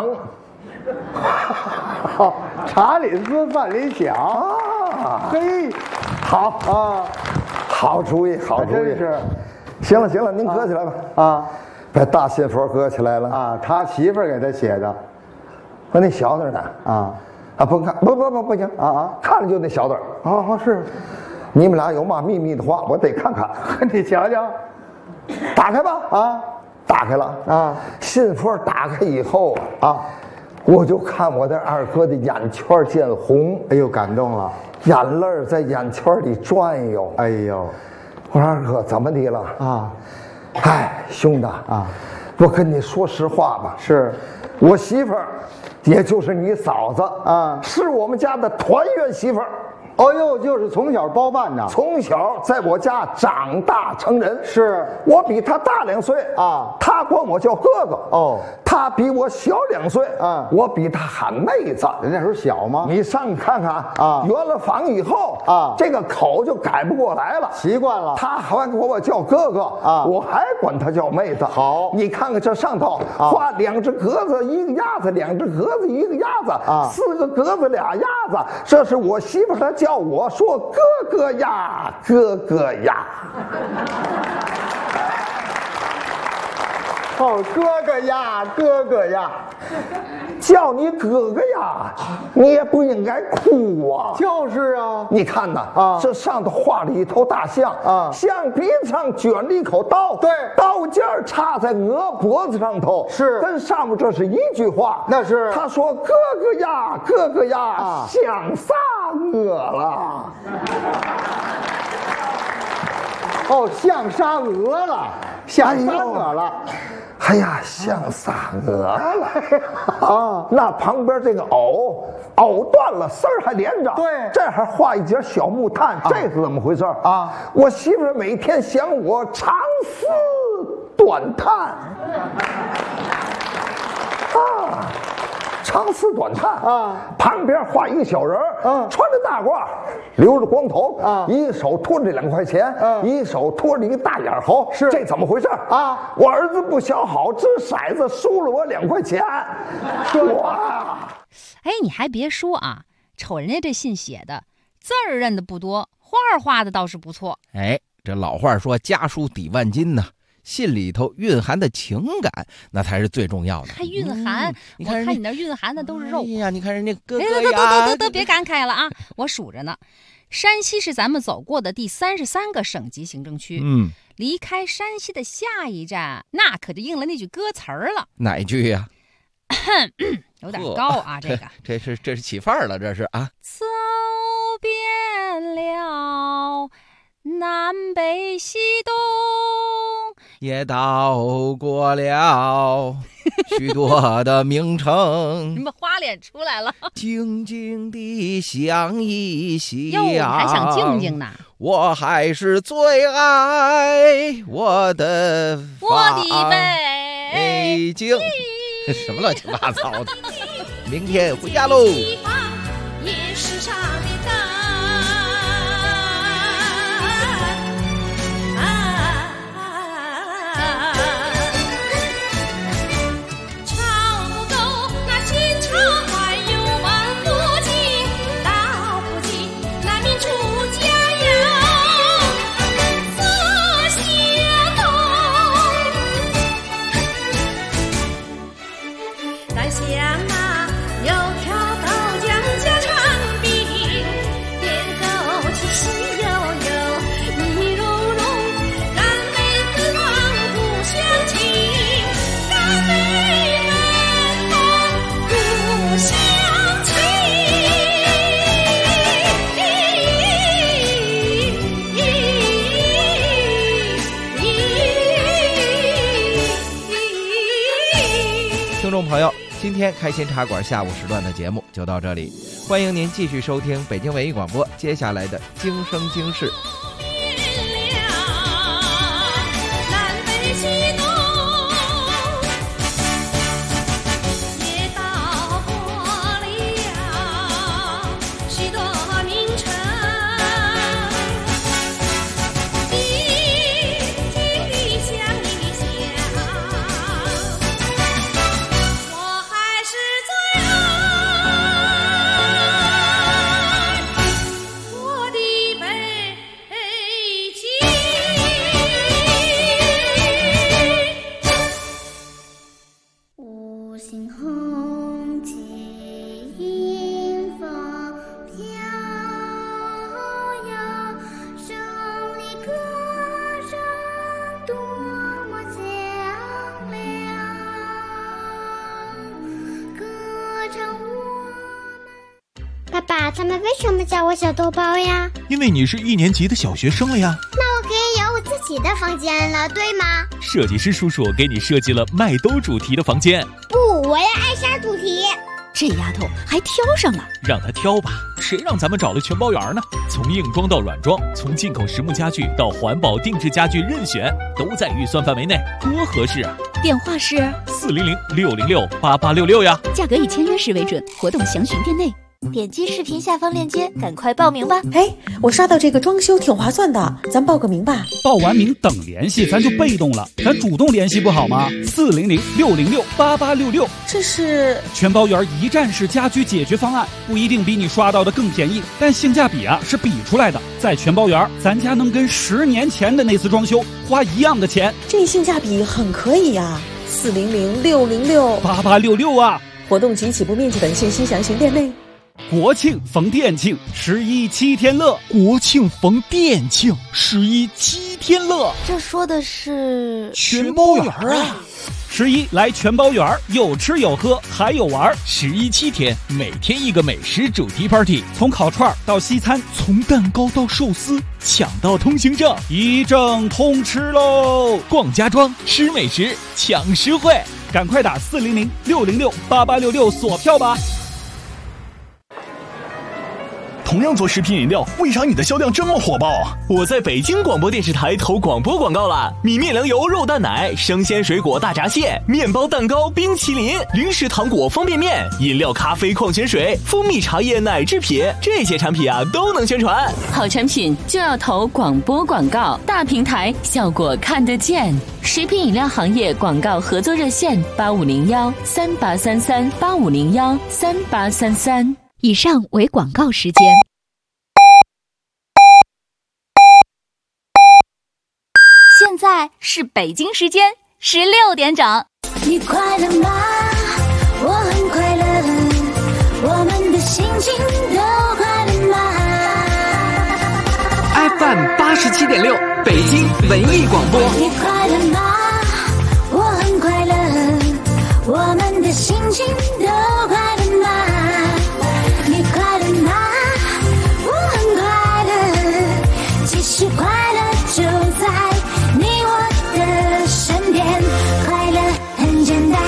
茶里丝饭里响啊！嘿， 好啊，好主意，好主意。 真是。 行了行了，您搁起来吧。啊，把大信封搁起来了。 啊，他媳妇儿给他写的。 和那小字呢？啊，不看，不行啊，看了就那小字。 哦，是。 你们俩有嘛秘密的话，我得看看。 你瞧瞧， 打开吧。啊，打开了。啊，信封打开以后啊，我就看我的二哥的眼圈见红。 哎呦，感动了， 眼泪在眼圈里转悠。 哎呦， 我说二哥怎么的了？啊，哎，兄弟啊，我跟你说实话吧， 是我媳妇儿，也就是你嫂子啊，是我们家的团圆媳妇儿。 哦呦，就是从小包办的， 从小在我家长大成人。 是我比他大2岁啊，他管我叫哥哥。哦，他比我小2岁啊，我比他喊妹子。 人那时候小吗？ 你上去看看啊，圆了房以后啊，这个口就改不过来了， 习惯了。 他还管我叫哥哥啊，我还管他叫妹子。好，你看看这上头画2只鸽子1个鸭子，2只鸽子1个鸭子啊，4个鸽子俩鸭子，这是我媳妇她叫我说哥哥呀，哥哥呀。 哦，哥哥呀，哥哥呀， 叫你哥哥呀，你也不应该哭啊。 就是啊， 你看呐，啊，这上头画了一头大象啊，象鼻上卷了一口刀，对，刀尖插在鹅脖子上头，是跟上面这是一句话， 那是他说哥哥呀，哥哥呀，啊，想杀鹅了。 哦，像杀鹅了，像杀鹅了。 哎呀，像撒鹅了啊！那旁边这个藕断了，丝儿还连着。对，这还画一截小木炭，这是怎么回事啊？我媳妇每天想我长丝短炭啊，长丝短炭啊，旁边画一个小人儿，穿着大褂，留着光头啊，一手托着2块钱，一手托着一个大眼猴，是这怎么回事啊？我儿子不小好，掷骰子输了我2块钱，哇！ 哎，你还别说啊，瞅人家这信写的，字儿认的不多，画画的倒是不错。 哎，这老话说家书抵万金呢。信里头蕴含的情感，那才是最重要的。 还蕴含，我看你那蕴含的都是肉。 哎呀，你看人家哥哥呀， 得，别感慨了啊！我数着呢，山西是咱们走过的第33个省级行政区。离开山西的下一站，那可就应了那句歌词儿了。 哪一句呀？ 有点高啊，这个。 这是起范儿了，这是啊。 走遍了南北西东。 也到过了许多的名城， 你们花脸出来了， 静静地想一想。 哟，你还想静静呢？ 我还是最爱我的北京。什么乱七八糟的？明天回家喽。听众朋友，今天开心茶馆下午时段的节目就到这里，欢迎您继续收听北京文艺广播接下来的京声京事。 北他们为什么叫我小豆包呀？ 因为你是1年级的小学生了呀。 那我可以有我自己的房间了，对吗？ 设计师叔叔给你设计了麦兜主题的房间。 不，我要艾莎主题。 这丫头还挑上了， 让她挑吧，谁让咱们找了全包圆呢？从硬装到软装，从进口实木家具到环保定制家具，任选，都在预算范围内，多合适啊！ 电话是 400-606-8866呀， 价格以签约时为准，活动详询店内。 点击视频下方链接，赶快报名吧！ 哎，我刷到这个装修挺划算的，咱报个名吧。 报完名等联系，咱就被动了，咱主动联系不好吗？400-606-8866， 这是全包圆一站式家居解决方案，不一定比你刷到的更便宜，但性价比啊是比出来的。在全包圆，咱家能跟10年前的那次装修花一样的钱， 这性价比很可以呀。400-606-8866 啊！ 活动及起步面积等信息详询店内。 国庆逢店庆，11七天乐。 国庆逢店庆，11七天乐。 这说的是全包圆啊 ！11来全包圆，有吃有喝还有玩。 11七天，每天一个美食主题 party， 从烤串到西餐， 从蛋糕到寿司，抢到通行证， 一证通吃喽！ 逛家装，吃美食，抢实惠， 赶快打400-606-8866锁票吧！ 同样做食品饮料，为啥你的销量这么火爆？ 我在北京广播电视台投广播广告了，米面粮油肉蛋奶、生鲜水果大闸蟹、面包蛋糕、冰淇淋、零食糖果方便面、饮料咖啡矿泉水、蜂蜜茶叶奶制品，这些产品啊都能宣传。 好产品就要投广播广告，大平台效果看得见。食品饮料行业广告合作热线8501-3833-8501-3833。 以上为广告时间。 现在是北京时间16点整。 你快乐吗？我很快乐，我们的心情都快乐吗 ？FM 87.6，北京文艺广播。 你快乐吗？我很快乐，我们的心情都快乐吗？你快乐吗？我很快乐，其实快乐就在你我的身边，快乐很简单。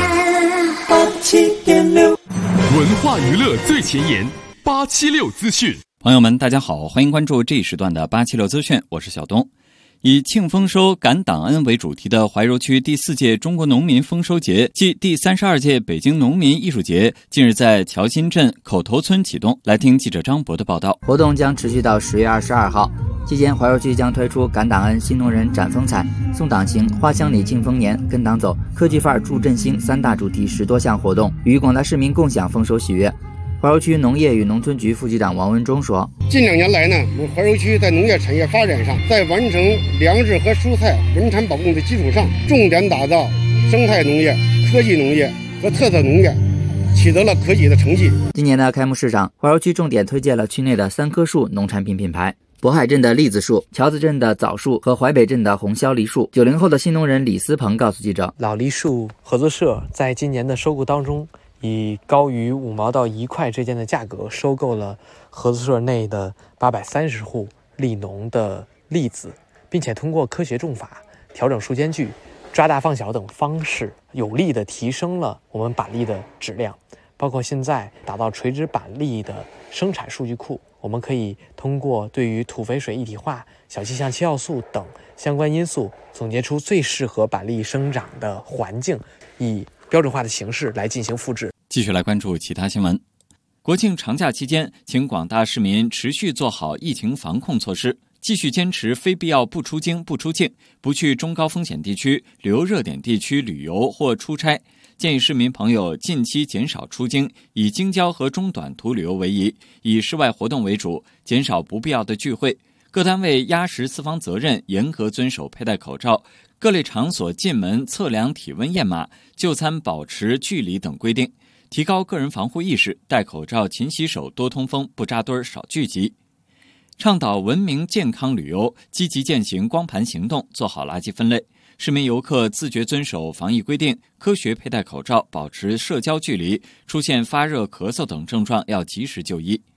87.6，文化娱乐最前沿，876资讯。 朋友们，大家好，欢迎关注这一时段的876资讯，我是小东。以庆丰收、感党恩为主题的怀柔区第4届中国农民丰收节暨第32届北京农民艺术节近日在桥新镇口头村启动。来听记者张博的报道。 活动将持续到10月22号，期间怀柔区将推出感党恩、新农人展风采、送党行、花乡里庆丰年、跟党走、科技范儿助振兴3大主题10多项活动，与广大市民共享丰收喜悦。怀柔区农业与农村局副局长王文忠说， 近2年来呢，我们怀柔区在农业产业发展上，在完成粮食和蔬菜稳产保供的基础上，重点打造生态农业、科技农业和特色农业，取得了可喜的成绩。 今年的开幕式上，怀柔区重点推荐了区内的3棵树农产品品牌，渤海镇的栗子树、桥子镇的枣树和淮北镇的红肖梨树。90后的新农人李思鹏告诉记者， 老梨树合作社在今年的收购当中，以高于5毛到1块之间的价格收购了合作社内的830户栗农的栗子，并且通过科学种法、调整树间距、抓大放小等方式，有力地提升了我们板栗的质量。包括现在打造垂直板栗的生产数据库，我们可以通过对于土肥水一体化、小气象7要素等相关因素，总结出最适合板栗生长的环境，以标准化的形式来进行复制。 继续来关注其他新闻。国庆长假期间，请广大市民持续做好疫情防控措施，继续坚持非必要不出京不出境，不去中高风险地区、旅游热点地区旅游或出差。建议市民朋友近期减少出京，以京郊和中短途旅游为宜，以室外活动为主，减少不必要的聚会。各单位压实四方责任，严格遵守佩戴口罩，各类场所进门测量体温验码，就餐保持距离等规定，提高个人防护意识，戴口罩、勤洗手、多通风、不扎堆、少聚集。倡导文明健康旅游，积极践行光盘行动，做好垃圾分类。市民游客自觉遵守防疫规定，科学佩戴口罩，保持社交距离，出现发热、咳嗽等症状要及时就医。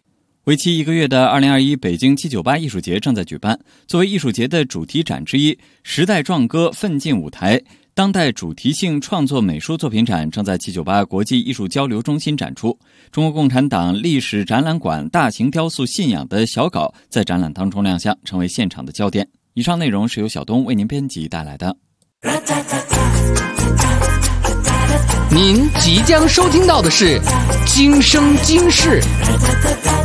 为期1个月的2021北京798艺术节正在举办。作为艺术节的主题展之一，时代壮歌奋进舞台当代主题性创作美术作品展正在798国际艺术交流中心展出。中国共产党历史展览馆大型雕塑信仰的小稿在展览当中亮相，成为现场的焦点。以上内容是由小东为您编辑带来的。 您即将收听到的是今生今世。